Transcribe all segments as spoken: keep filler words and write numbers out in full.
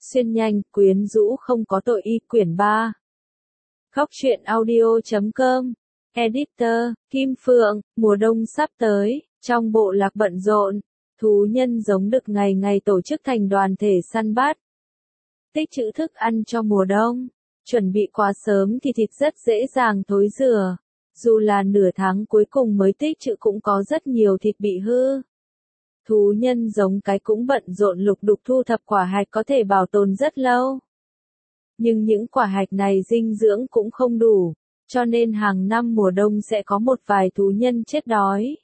Xuyên nhanh, quyến rũ không có tội y quyển ba. Góc truyện audio chấm com. Editor, Kim Phượng, mùa đông sắp tới, trong bộ lạc bận rộn, thú nhân giống đực ngày ngày tổ chức thành đoàn thể săn bắt. Tích trữ thức ăn cho mùa đông, chuẩn bị quá sớm thì thịt rất dễ dàng thối rữa. Dù là nửa tháng cuối cùng mới tích trữ cũng có rất nhiều thịt bị hư. Thú nhân giống cái cũng bận rộn lục đục thu thập quả hạch có thể bảo tồn rất lâu. Nhưng những quả hạch này dinh dưỡng cũng không đủ, cho nên hàng năm mùa đông sẽ có một vài thú nhân chết đói.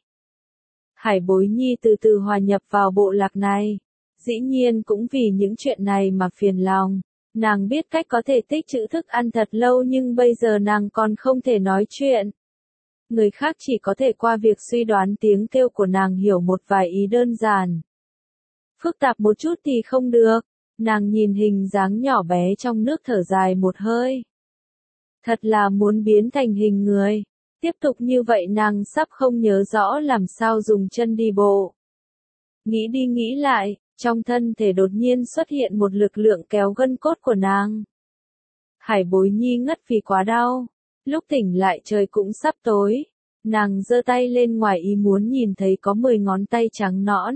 Hải Bối Nhi từ từ hòa nhập vào bộ lạc này, dĩ nhiên cũng vì những chuyện này mà phiền lòng. Nàng biết cách có thể tích trữ thức ăn thật lâu nhưng bây giờ nàng còn không thể nói chuyện. Người khác chỉ có thể qua việc suy đoán tiếng kêu của nàng hiểu một vài ý đơn giản. Phức tạp một chút thì không được. Nàng nhìn hình dáng nhỏ bé trong nước thở dài một hơi. Thật là muốn biến thành hình người. Tiếp tục như vậy nàng sắp không nhớ rõ làm sao dùng chân đi bộ. Nghĩ đi nghĩ lại, trong thân thể đột nhiên xuất hiện một lực lượng kéo gân cốt của nàng. Hải Bối Nhi ngất vì quá đau. Lúc tỉnh lại trời cũng sắp tối. Nàng giơ tay lên ngoài ý muốn nhìn thấy có mười ngón tay trắng nõn.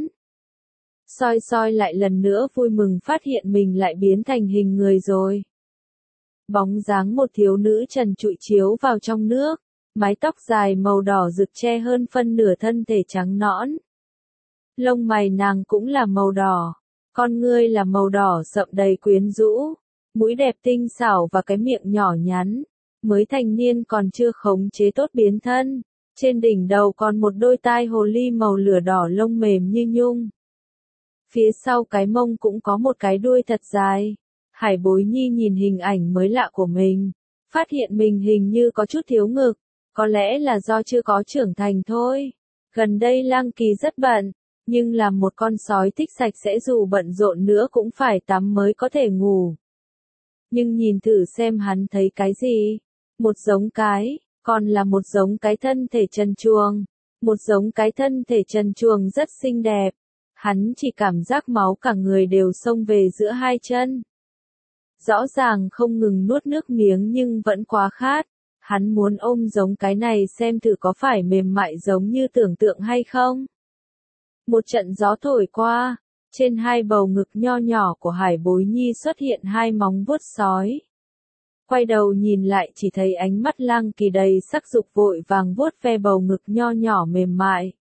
Soi soi lại lần nữa vui mừng phát hiện mình lại biến thành hình người rồi. Bóng dáng một thiếu nữ trần trụi chiếu vào trong nước. Mái tóc dài màu đỏ rực che hơn phân nửa thân thể trắng nõn. Lông mày nàng cũng là màu đỏ. Con ngươi là màu đỏ sậm đầy quyến rũ. Mũi đẹp tinh xảo và cái miệng nhỏ nhắn. Mới thành niên còn chưa khống chế tốt biến thân. Trên đỉnh đầu còn một đôi tai hồ ly màu lửa đỏ lông mềm như nhung. Phía sau cái mông cũng có một cái đuôi thật dài. Hải Bối Nhi nhìn hình ảnh mới lạ của mình. Phát hiện mình hình như có chút thiếu ngực. Có lẽ là do chưa có trưởng thành thôi. Gần đây Lang Kỳ rất bận. Nhưng làm một con sói thích sạch sẽ dù bận rộn nữa cũng phải tắm mới có thể ngủ. Nhưng nhìn thử xem hắn thấy cái gì. Một giống cái, còn là một giống cái thân thể trần truồng. Một giống cái thân thể trần truồng rất xinh đẹp. Hắn chỉ cảm giác máu cả người đều xông về giữa hai chân. Rõ ràng không ngừng nuốt nước miếng nhưng vẫn quá khát. Hắn muốn ôm giống cái này xem thử có phải mềm mại giống như tưởng tượng hay không. Một trận gió thổi qua, trên hai bầu ngực nho nhỏ của Hải Bối Nhi xuất hiện hai móng vuốt sói. Quay đầu nhìn lại chỉ thấy ánh mắt Lang Kỳ đầy sắc dục vội vàng vuốt ve bầu ngực nho nhỏ mềm mại.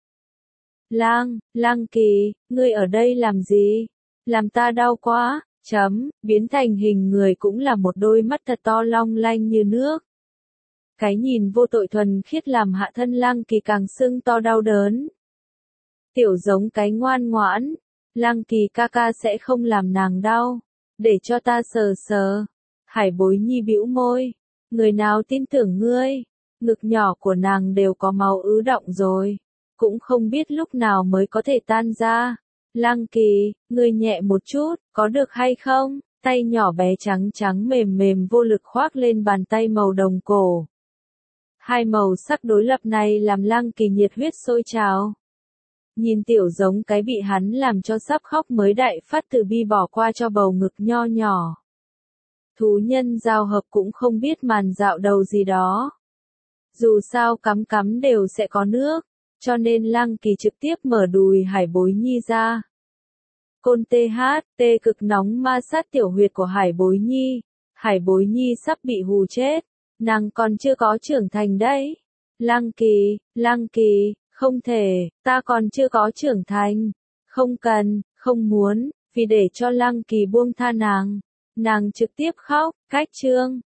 Lang, Lang Kỳ, ngươi ở đây làm gì? Làm ta đau quá, chấm, biến thành hình người cũng là một đôi mắt thật to long lanh như nước. Cái nhìn vô tội thuần khiết làm hạ thân Lang Kỳ càng sưng to đau đớn. Tiểu giống cái ngoan ngoãn, Lang Kỳ ca ca sẽ không làm nàng đau, để cho ta sờ sờ. Hải Bối Nhi bĩu môi, người nào tin tưởng ngươi, ngực nhỏ của nàng đều có máu ứ đọng rồi, cũng không biết lúc nào mới có thể tan ra. Lang Kỳ, ngươi nhẹ một chút, có được hay không? Tay nhỏ bé trắng trắng mềm mềm vô lực khoác lên bàn tay màu đồng cổ. Hai màu sắc đối lập này làm Lang Kỳ nhiệt huyết sôi trào. Nhìn tiểu giống cái bị hắn làm cho sắp khóc mới đại phát từ bi bỏ qua cho bầu ngực nho nhỏ. Thú nhân giao hợp cũng không biết màn dạo đầu gì đó. Dù sao cắm cắm đều sẽ có nước, cho nên Lang Kỳ trực tiếp mở đùi Hải Bối Nhi ra. Côn tê hát, tê cực nóng ma sát tiểu huyệt của Hải Bối Nhi. Hải Bối Nhi sắp bị hù chết, nàng còn chưa có trưởng thành đấy. Lang Kỳ, Lang Kỳ, không thể, ta còn chưa có trưởng thành. Không cần, không muốn, vì để cho Lang Kỳ buông tha nàng. Nàng trực tiếp khóc, cách chương.